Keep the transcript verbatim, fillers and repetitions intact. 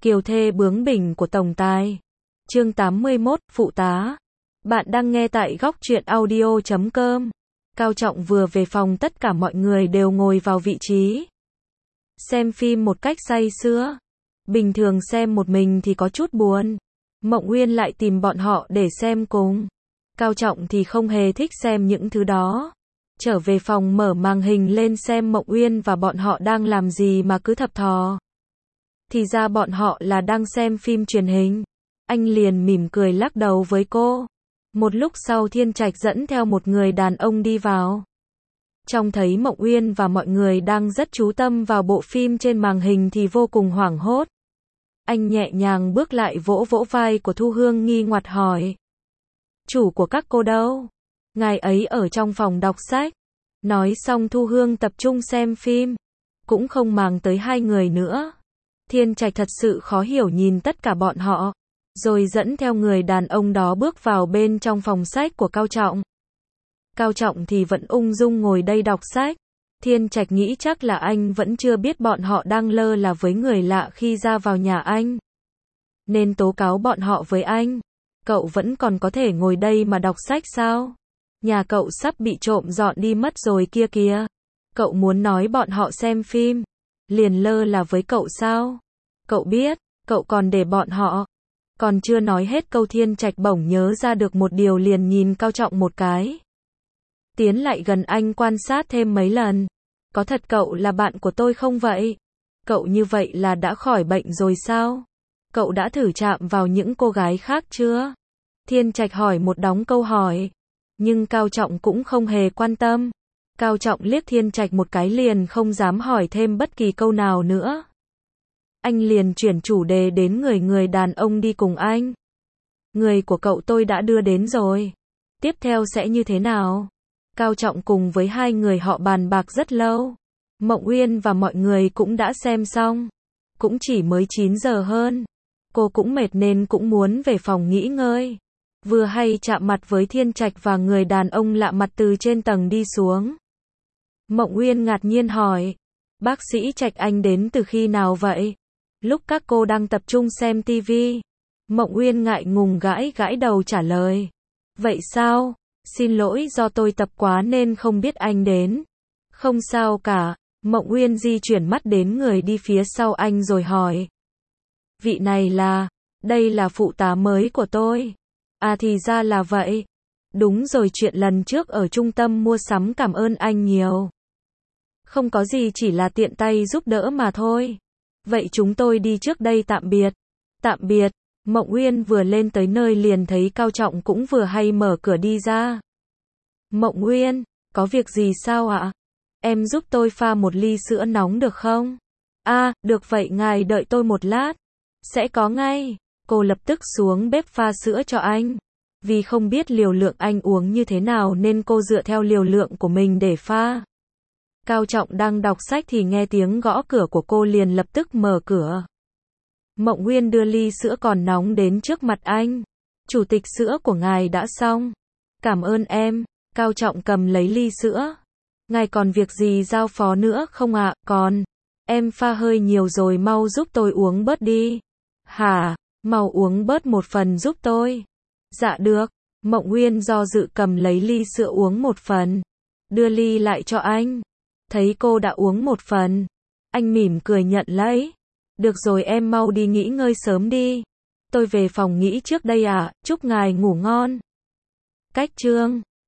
Kiều thê bướng bỉnh của tổng tài. Chương tám mươi mốt, phụ tá. Bạn đang nghe tại góc truyện audio chấm com. Cao Trọng vừa về phòng, tất cả mọi người đều ngồi vào vị trí. Xem phim một cách say sưa. Bình thường xem một mình thì có chút buồn. Mộng Uyên lại tìm bọn họ để xem cùng. Cao Trọng thì không hề thích xem những thứ đó. Trở về phòng mở màn hình lên xem Mộng Uyên và bọn họ đang làm gì mà cứ thập thò. Thì ra bọn họ là đang xem phim truyền hình. Anh liền mỉm cười lắc đầu với cô. Một lúc sau Thiên Trạch dẫn theo một người đàn ông đi vào. Trông thấy Mộng Uyên và mọi người đang rất chú tâm vào bộ phim trên màn hình thì vô cùng hoảng hốt. Anh nhẹ nhàng bước lại vỗ vỗ vai của Thu Hương nghi ngoặt hỏi. Chủ của các cô đâu? Ngài ấy ở trong phòng đọc sách. Nói xong Thu Hương tập trung xem phim. Cũng không màng tới hai người nữa. Thiên Trạch thật sự khó hiểu nhìn tất cả bọn họ. Rồi dẫn theo người đàn ông đó bước vào bên trong phòng sách của Cao Trọng. Cao Trọng thì vẫn ung dung ngồi đây đọc sách. Thiên Trạch nghĩ chắc là anh vẫn chưa biết bọn họ đang lơ là với người lạ khi ra vào nhà anh. Nên tố cáo bọn họ với anh. Cậu vẫn còn có thể ngồi đây mà đọc sách sao? Nhà cậu sắp bị trộm dọn đi mất rồi kia kìa. Cậu muốn nói bọn họ xem phim. Liền lơ là với cậu sao? Cậu biết, cậu còn để bọn họ. Còn chưa nói hết câu Thiên Trạch bỗng nhớ ra được một điều liền nhìn Cao Trọng một cái. Tiến lại gần anh quan sát thêm mấy lần. Có thật cậu là bạn của tôi không vậy? Cậu như vậy là đã khỏi bệnh rồi sao? Cậu đã thử chạm vào những cô gái khác chưa? Thiên Trạch hỏi một đống câu hỏi. Nhưng Cao Trọng cũng không hề quan tâm. Cao Trọng liếc Thiên Trạch một cái liền không dám hỏi thêm bất kỳ câu nào nữa. Anh liền chuyển chủ đề đến người người đàn ông đi cùng anh. Người của cậu tôi đã đưa đến rồi. Tiếp theo sẽ như thế nào? Cao Trọng cùng với hai người họ bàn bạc rất lâu. Mộng Uyên và mọi người cũng đã xem xong. Cũng chỉ mới chín giờ hơn. Cô cũng mệt nên cũng muốn về phòng nghỉ ngơi. Vừa hay chạm mặt với Thiên Trạch và người đàn ông lạ mặt từ trên tầng đi xuống. Mộng Uyên ngạc nhiên hỏi. Bác sĩ Trạch anh đến từ khi nào vậy? Lúc các cô đang tập trung xem tivi. Mộng Uyên ngại ngùng gãi gãi đầu trả lời. Vậy sao? Xin lỗi do tôi tập quá nên không biết anh đến. Không sao cả. Mộng Uyên di chuyển mắt đến người đi phía sau anh rồi hỏi. Vị này là, đây là phụ tá mới của tôi. À thì ra là vậy. Đúng rồi, chuyện lần trước ở trung tâm mua sắm cảm ơn anh nhiều. Không có gì, chỉ là tiện tay giúp đỡ mà thôi. Vậy chúng tôi đi trước đây, tạm biệt. Tạm biệt. Mộng Uyên vừa lên tới nơi liền thấy Cao Trọng cũng vừa hay mở cửa đi ra. Mộng Uyên, có việc gì sao ạ? Em giúp tôi pha một ly sữa nóng được không? À, được vậy ngài đợi tôi một lát. Sẽ có ngay. Cô lập tức xuống bếp pha sữa cho anh. Vì không biết liều lượng anh uống như thế nào nên cô dựa theo liều lượng của mình để pha. Cao Trọng đang đọc sách thì nghe tiếng gõ cửa của cô liền lập tức mở cửa. Mộng Uyên đưa ly sữa còn nóng đến trước mặt anh. Chủ tịch, sữa của ngài đã xong. Cảm ơn em. Cao Trọng cầm lấy ly sữa. Ngài còn việc gì giao phó nữa không ạ? Còn. Em pha hơi nhiều rồi, mau giúp tôi uống bớt đi. Hả? Mau uống bớt một phần giúp tôi. Dạ được. Mộng Uyên do dự cầm lấy ly sữa uống một phần. Đưa ly lại cho anh. Thấy cô đã uống một phần. Anh mỉm cười nhận lấy. Được rồi, em mau đi nghỉ ngơi sớm đi. Tôi về phòng nghỉ trước đây ạ, chúc ngài ngủ ngon. Cách chương